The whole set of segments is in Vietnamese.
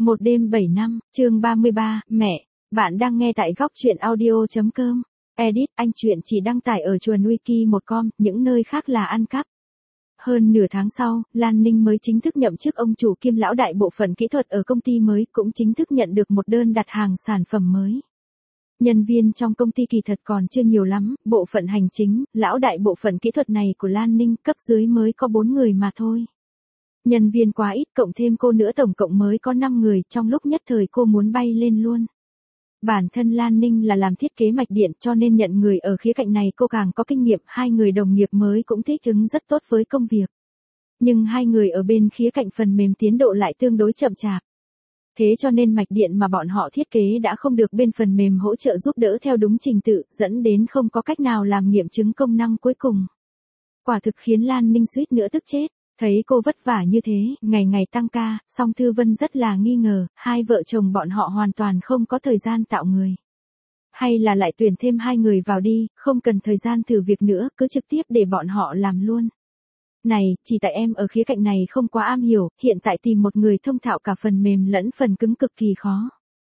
Một đêm 7 năm, chương 33, mẹ, bạn đang nghe tại góc truyện audio.com. Edit, anh truyện chỉ đăng tải ở chuồn wiki1com, những nơi khác là ăn cắp. Hơn nửa tháng sau, Lan Ninh mới chính thức nhậm chức ông chủ kiêm lão đại bộ phận kỹ thuật ở công ty mới, cũng chính thức nhận được một đơn đặt hàng sản phẩm mới. Nhân viên trong công ty kỳ thật còn chưa nhiều lắm, bộ phận hành chính, lão đại bộ phận kỹ thuật này của Lan Ninh cấp dưới mới có 4 người mà thôi. Nhân viên quá ít, cộng thêm cô nữa tổng cộng mới có 5 người, trong lúc nhất thời cô muốn bay lên luôn. Bản thân Lan Ninh là làm thiết kế mạch điện, cho nên nhận người ở khía cạnh này cô càng có kinh nghiệm, hai người đồng nghiệp mới cũng thích ứng rất tốt với công việc. Nhưng hai người ở bên khía cạnh phần mềm tiến độ lại tương đối chậm chạp. Thế cho nên mạch điện mà bọn họ thiết kế đã không được bên phần mềm hỗ trợ giúp đỡ theo đúng trình tự, dẫn đến không có cách nào làm nghiệm chứng công năng cuối cùng. Quả thực khiến Lan Ninh suýt nữa tức chết. Thấy cô vất vả như thế, ngày ngày tăng ca, song Thư Vân rất là nghi ngờ, hai vợ chồng bọn họ hoàn toàn không có thời gian tạo người. Hay là lại tuyển thêm hai người vào đi, không cần thời gian thử việc nữa, cứ trực tiếp để bọn họ làm luôn. Này, chỉ tại em ở khía cạnh này không quá am hiểu, hiện tại tìm một người thông thạo cả phần mềm lẫn phần cứng cực kỳ khó.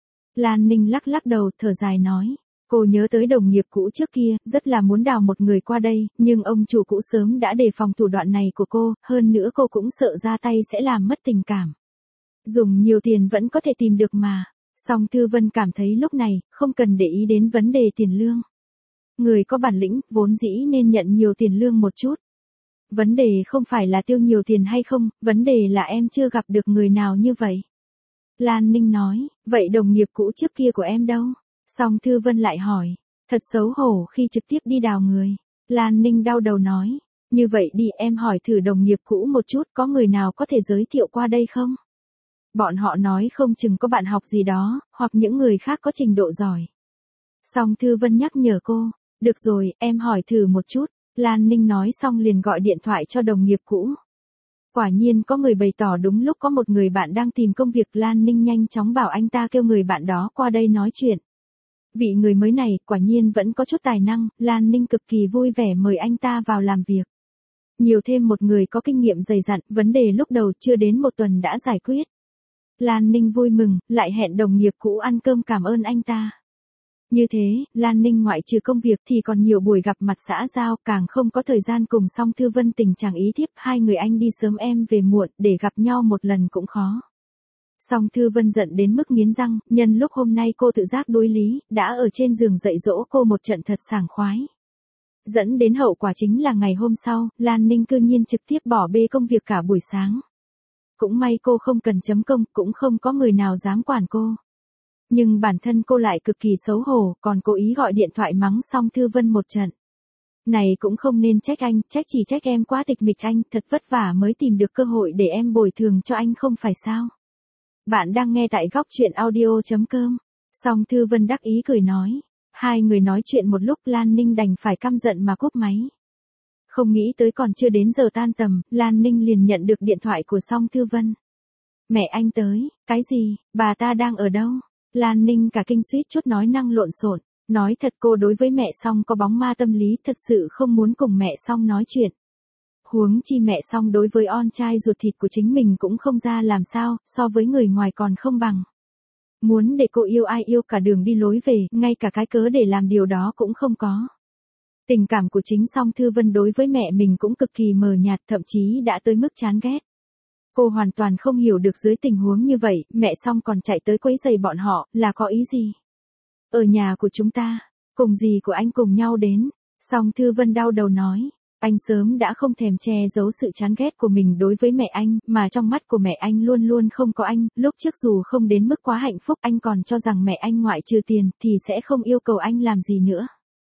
Lan Ninh lắc lắc đầu, thở dài nói. Cô nhớ tới đồng nghiệp cũ trước kia, rất là muốn đào một người qua đây, nhưng ông chủ cũ sớm đã đề phòng thủ đoạn này của cô, hơn nữa cô cũng sợ ra tay sẽ làm mất tình cảm. Dùng nhiều tiền vẫn có thể tìm được mà. Song Thư Vân cảm thấy lúc này, không cần để ý đến vấn đề tiền lương. Người có bản lĩnh, vốn dĩ nên nhận nhiều tiền lương một chút. Vấn đề không phải là tiêu nhiều tiền hay không, vấn đề là em chưa gặp được người nào như vậy. Lan Ninh nói, vậy đồng nghiệp cũ trước kia của em đâu? Song Thư Vân lại hỏi, thật xấu hổ khi trực tiếp đi đào người. Lan Ninh đau đầu nói, như vậy đi em hỏi thử đồng nghiệp cũ một chút, có người nào có thể giới thiệu qua đây không? Bọn họ nói không chừng có bạn học gì đó, hoặc những người khác có trình độ giỏi. Song Thư Vân nhắc nhở cô, được rồi, em hỏi thử một chút. Lan Ninh nói xong liền gọi điện thoại cho đồng nghiệp cũ. Quả nhiên có người bày tỏ đúng lúc có một người bạn đang tìm công việc, Lan Ninh nhanh chóng bảo anh ta kêu người bạn đó qua đây nói chuyện. Vị người mới này, quả nhiên vẫn có chút tài năng, Lan Ninh cực kỳ vui vẻ mời anh ta vào làm việc. Nhiều thêm một người có kinh nghiệm dày dặn, vấn đề lúc đầu chưa đến một tuần đã giải quyết. Lan Ninh vui mừng, lại hẹn đồng nghiệp cũ ăn cơm cảm ơn anh ta. Như thế, Lan Ninh ngoại trừ công việc thì còn nhiều buổi gặp mặt xã giao, càng không có thời gian cùng Song Thư Vân tình trạng ý thiếp, hai người anh đi sớm em về muộn, để gặp nhau một lần cũng khó. Song Thư Vân giận đến mức nghiến răng, nhân lúc hôm nay cô tự giác đối lý, đã ở trên giường dạy dỗ cô một trận thật sảng khoái. Dẫn đến hậu quả chính là ngày hôm sau, Lan Ninh cư nhiên trực tiếp bỏ bê công việc cả buổi sáng. Cũng may cô không cần chấm công, cũng không có người nào dám quản cô. Nhưng bản thân cô lại cực kỳ xấu hổ, còn cố ý gọi điện thoại mắng Song Thư Vân một trận. Này cũng không nên trách anh, chỉ trách em quá tịch mịch anh, thật vất vả mới tìm được cơ hội để em bồi thường cho anh không phải sao. Bạn đang nghe tại góc truyện audio.com. Song Thư Vân đắc ý cười nói. Hai người nói chuyện một lúc, Lan Ninh đành phải căm giận mà cúp máy. Không nghĩ tới còn chưa đến giờ tan tầm, Lan Ninh liền nhận được điện thoại của Song Thư Vân. Mẹ anh tới, cái gì, bà ta đang ở đâu? Lan Ninh cả kinh suýt chút nói năng lộn xộn. Nói thật cô đối với mẹ Song có bóng ma tâm lý, thật sự không muốn cùng mẹ Song nói chuyện. Huống chi mẹ Song đối với on trai ruột thịt của chính mình cũng không ra làm sao, so với người ngoài còn không bằng. Muốn để cô yêu ai yêu cả đường đi lối về, ngay cả cái cớ để làm điều đó cũng không có. Tình cảm của chính Song Thư Vân đối với mẹ mình cũng cực kỳ mờ nhạt, thậm chí đã tới mức chán ghét. Cô hoàn toàn không hiểu được dưới tình huống như vậy, mẹ Song còn chạy tới quấy rầy bọn họ, là có ý gì? Ở nhà của chúng ta, cùng dì của anh cùng nhau đến. Song Thư Vân đau đầu nói. Anh sớm đã không thèm che giấu sự chán ghét của mình đối với mẹ anh, mà trong mắt của mẹ anh luôn luôn không có anh, lúc trước dù không đến mức quá hạnh phúc, anh còn cho rằng mẹ anh ngoại trừ tiền, thì sẽ không yêu cầu anh làm gì nữa.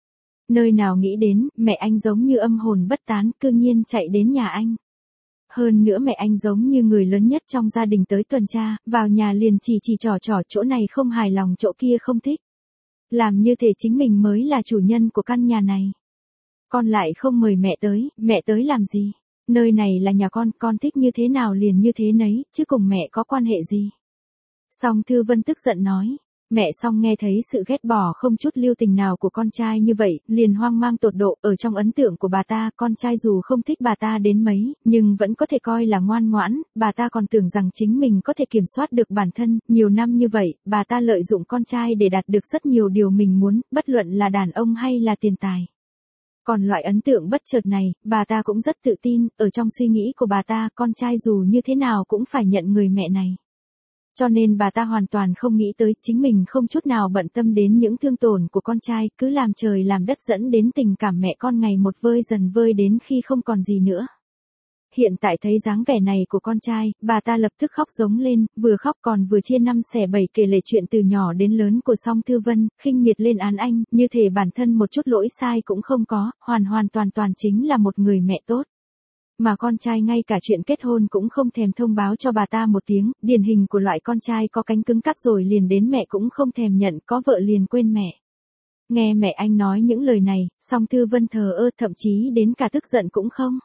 Nơi nào nghĩ đến, mẹ anh giống như âm hồn bất tán, cư nhiên chạy đến nhà anh. Hơn nữa mẹ anh giống như người lớn nhất trong gia đình tới tuần tra, vào nhà liền chỉ trò chỗ này không hài lòng chỗ kia không thích. Làm như thể chính mình mới là chủ nhân của căn nhà này. Con lại không mời mẹ tới làm gì? Nơi này là nhà con thích như thế nào liền như thế nấy, chứ cùng mẹ có quan hệ gì? Song Thư Vân tức giận nói, Mẹ Song nghe thấy sự ghét bỏ không chút lưu tình nào của con trai như vậy, liền hoang mang tột độ. Ở trong ấn tượng của bà ta, con trai dù không thích bà ta đến mấy, nhưng vẫn có thể coi là ngoan ngoãn. Bà ta còn tưởng rằng chính mình có thể kiểm soát được bản thân. Nhiều năm như vậy, bà ta lợi dụng con trai để đạt được rất nhiều điều mình muốn, bất luận là đàn ông hay là tiền tài. Còn loại ấn tượng bất chợt này, bà ta cũng rất tự tin. Ở trong suy nghĩ của bà ta, con trai dù như thế nào cũng phải nhận người mẹ này. Cho nên bà ta hoàn toàn không nghĩ tới, chính mình không chút nào bận tâm đến những thương tổn của con trai, cứ làm trời làm đất dẫn đến tình cảm mẹ con ngày một vơi dần vơi đến khi không còn gì nữa. Hiện tại thấy dáng vẻ này của con trai, bà ta lập tức khóc giống lên, vừa khóc còn vừa chia năm xẻ bảy kể lể chuyện từ nhỏ đến lớn của Song Thư Vân, khinh miệt lên án anh, như thể bản thân một chút lỗi sai cũng không có, hoàn toàn chính là một người mẹ tốt. Mà con trai ngay cả chuyện kết hôn cũng không thèm thông báo cho bà ta một tiếng, điển hình của loại con trai có cánh cứng cáp rồi liền đến mẹ cũng không thèm nhận, có vợ liền quên mẹ. Nghe mẹ anh nói những lời này, Song Thư Vân thờ ơ, thậm chí đến cả tức giận cũng không.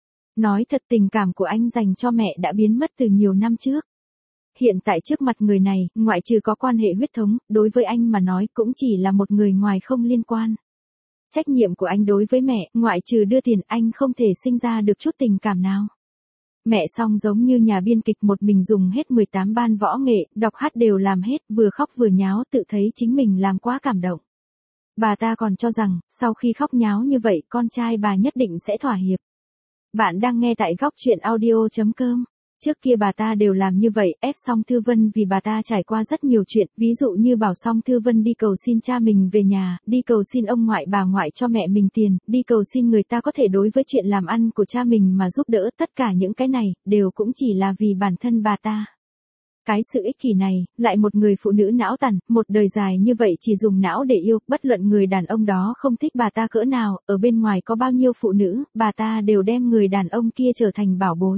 Nói thật, tình cảm của anh dành cho mẹ đã biến mất từ nhiều năm trước. Hiện tại trước mặt người này, ngoại trừ có quan hệ huyết thống, đối với anh mà nói cũng chỉ là một người ngoài không liên quan. Trách nhiệm của anh đối với mẹ, ngoại trừ đưa tiền, anh không thể sinh ra được chút tình cảm nào. Mẹ Song giống như nhà biên kịch, một mình dùng hết 18 ban võ nghệ, đọc hát đều làm hết, vừa khóc vừa nháo, tự thấy chính mình làm quá cảm động. Bà ta còn cho rằng, sau khi khóc nháo như vậy, con trai bà nhất định sẽ thỏa hiệp. Bạn đang nghe tại Góc Chuyện Audio.com. Trước kia bà ta đều làm như vậy, ép Song Thư Vân, vì bà ta trải qua rất nhiều chuyện, ví dụ như bảo Song Thư Vân đi cầu xin cha mình về nhà, đi cầu xin ông ngoại bà ngoại cho mẹ mình tiền, đi cầu xin người ta có thể đối với chuyện làm ăn của cha mình mà giúp đỡ. Tất cả những cái này, đều cũng chỉ là vì bản thân bà ta. Cái sự ích kỷ này, lại một người phụ nữ não tàn, một đời dài như vậy chỉ dùng não để yêu, bất luận người đàn ông đó không thích bà ta cỡ nào, ở bên ngoài có bao nhiêu phụ nữ, bà ta đều đem người đàn ông kia trở thành bảo bối.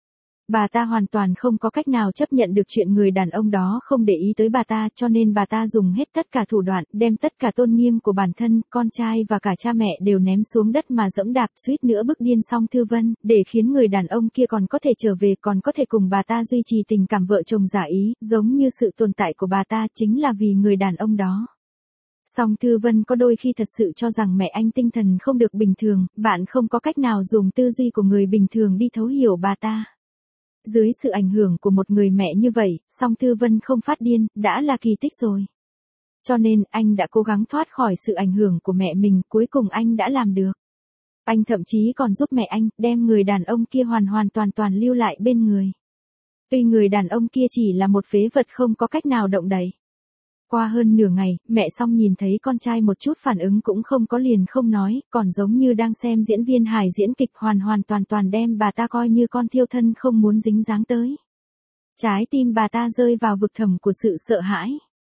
Bà ta hoàn toàn không có cách nào chấp nhận được chuyện người đàn ông đó không để ý tới bà ta, cho nên bà ta dùng hết tất cả thủ đoạn, đem tất cả tôn nghiêm của bản thân, con trai và cả cha mẹ đều ném xuống đất mà dẫm đạp, suýt nữa bức điên Song Thư Vân, để khiến người đàn ông kia còn có thể trở về, còn có thể cùng bà ta duy trì tình cảm vợ chồng giả ý, giống như sự tồn tại của bà ta chính là vì người đàn ông đó. Song Thư Vân có đôi khi thật sự cho rằng mẹ anh tinh thần không được bình thường, bạn không có cách nào dùng tư duy của người bình thường đi thấu hiểu bà ta. Dưới sự ảnh hưởng của một người mẹ như vậy, Song Thư Vân không phát điên, đã là kỳ tích rồi. Cho nên, anh đã cố gắng thoát khỏi sự ảnh hưởng của mẹ mình, cuối cùng anh đã làm được. Anh thậm chí còn giúp mẹ anh, đem người đàn ông kia hoàn toàn lưu lại bên người. Tuy người đàn ông kia chỉ là một phế vật không có cách nào động đậy. Qua hơn nửa ngày, mẹ Song nhìn thấy con trai một chút phản ứng cũng không có, liền không nói, còn giống như đang xem diễn viên hài diễn kịch, hoàn toàn đem bà ta coi như con thiêu thân không muốn dính dáng tới. Trái tim bà ta rơi vào vực thẳm của sự sợ hãi.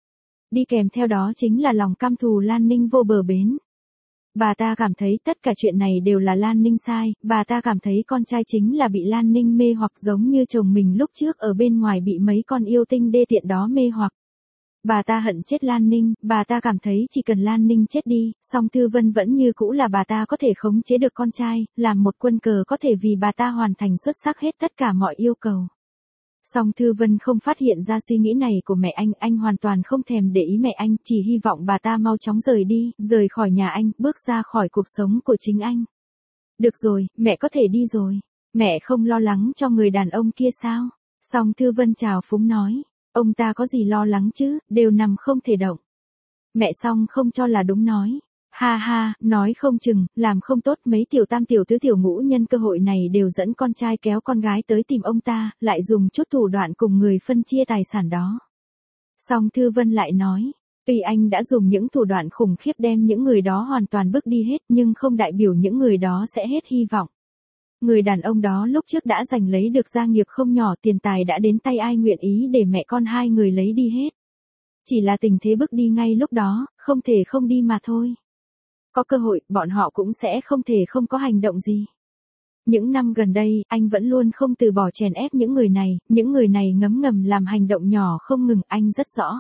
Đi kèm theo đó chính là lòng căm thù Lan Ninh vô bờ bến. Bà ta cảm thấy tất cả chuyện này đều là Lan Ninh sai, bà ta cảm thấy con trai chính là bị Lan Ninh mê hoặc, giống như chồng mình lúc trước ở bên ngoài bị mấy con yêu tinh đê tiện đó mê hoặc. Bà ta hận chết Lan Ninh, bà ta cảm thấy chỉ cần Lan Ninh chết đi, Song Thư Vân vẫn như cũ là bà ta có thể khống chế được con trai, làm một quân cờ có thể vì bà ta hoàn thành xuất sắc hết tất cả mọi yêu cầu. Song Thư Vân không phát hiện ra suy nghĩ này của mẹ anh hoàn toàn không thèm để ý mẹ anh, chỉ hy vọng bà ta mau chóng rời đi, rời khỏi nhà anh, bước ra khỏi cuộc sống của chính anh. Được rồi, mẹ có thể đi rồi. Mẹ không lo lắng cho người đàn ông kia sao? Song Thư Vân trào phúng nói. Ông ta có gì lo lắng chứ, đều nằm không thể động. Mẹ Song không cho là đúng nói. Ha ha, nói không chừng, làm không tốt mấy tiểu tam tiểu tứ tiểu ngũ nhân cơ hội này đều dẫn con trai kéo con gái tới tìm ông ta, lại dùng chút thủ đoạn cùng người phân chia tài sản đó. Song Thư Vân lại nói, tuy anh đã dùng những thủ đoạn khủng khiếp đem những người đó hoàn toàn bước đi hết, nhưng không đại biểu những người đó sẽ hết hy vọng. Người đàn ông đó lúc trước đã giành lấy được gia nghiệp không nhỏ, tiền tài đã đến tay, ai nguyện ý để mẹ con hai người lấy đi hết. Chỉ là tình thế bước đi ngay lúc đó, không thể không đi mà thôi. Có cơ hội, bọn họ cũng sẽ không thể không có hành động gì. Những năm gần đây, anh vẫn luôn không từ bỏ chèn ép những người này ngấm ngầm làm hành động nhỏ không ngừng, anh rất rõ.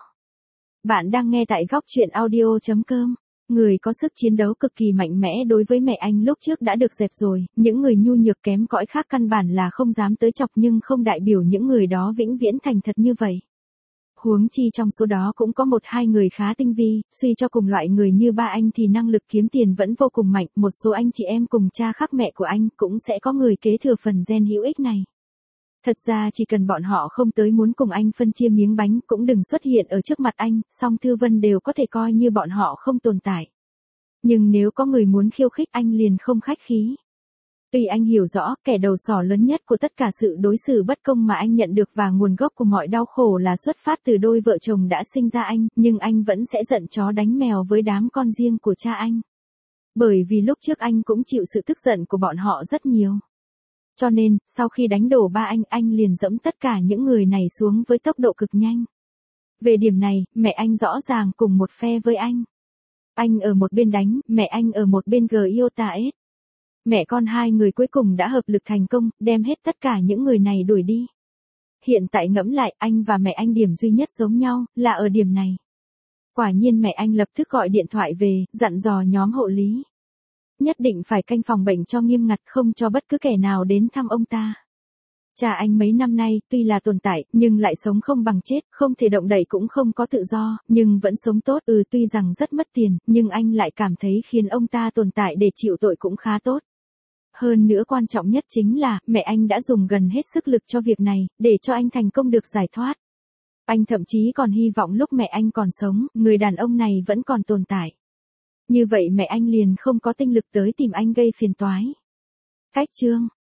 Bạn đang nghe tại Góc Chuyện Audio.com. Người có sức chiến đấu cực kỳ mạnh mẽ đối với mẹ anh lúc trước đã được dẹp rồi, những người nhu nhược kém cỏi khác căn bản là không dám tới chọc, nhưng không đại biểu những người đó vĩnh viễn thành thật như vậy. Huống chi trong số đó cũng có một hai người khá tinh vi, suy cho cùng loại người như ba anh thì năng lực kiếm tiền vẫn vô cùng mạnh, một số anh chị em cùng cha khác mẹ của anh cũng sẽ có người kế thừa phần gen hữu ích này. Thật ra chỉ cần bọn họ không tới muốn cùng anh phân chia miếng bánh cũng đừng xuất hiện ở trước mặt anh, song Thư Vân đều có thể coi như bọn họ không tồn tại. Nhưng nếu có người muốn khiêu khích anh liền không khách khí. Tuy anh hiểu rõ kẻ đầu sỏ lớn nhất của tất cả sự đối xử bất công mà anh nhận được và nguồn gốc của mọi đau khổ là xuất phát từ đôi vợ chồng đã sinh ra anh, nhưng anh vẫn sẽ giận chó đánh mèo với đám con riêng của cha anh. Bởi vì lúc trước anh cũng chịu sự tức giận của bọn họ rất nhiều. Cho nên, sau khi đánh đổ ba anh liền dẫm tất cả những người này xuống với tốc độ cực nhanh. Về điểm này, mẹ anh rõ ràng cùng một phe với anh. Anh ở một bên đánh, mẹ anh ở một bên Giota S. Mẹ con hai người cuối cùng đã hợp lực thành công, đem hết tất cả những người này đuổi đi. Hiện tại ngẫm lại, anh và mẹ anh điểm duy nhất giống nhau, là ở điểm này. Quả nhiên mẹ anh lập tức gọi điện thoại về, dặn dò nhóm hộ lý. Nhất định phải canh phòng bệnh cho nghiêm ngặt, không cho bất cứ kẻ nào đến thăm ông ta. Cha anh mấy năm nay, tuy là tồn tại, nhưng lại sống không bằng chết, không thể động đậy cũng không có tự do, nhưng vẫn sống tốt. Tuy rằng rất mất tiền, nhưng anh lại cảm thấy khiến ông ta tồn tại để chịu tội cũng khá tốt. Hơn nữa quan trọng nhất chính là, mẹ anh đã dùng gần hết sức lực cho việc này, để cho anh thành công được giải thoát. Anh thậm chí còn hy vọng lúc mẹ anh còn sống, người đàn ông này vẫn còn tồn tại. Như vậy mẹ anh liền không có tinh lực tới tìm anh gây phiền toái. Cách chương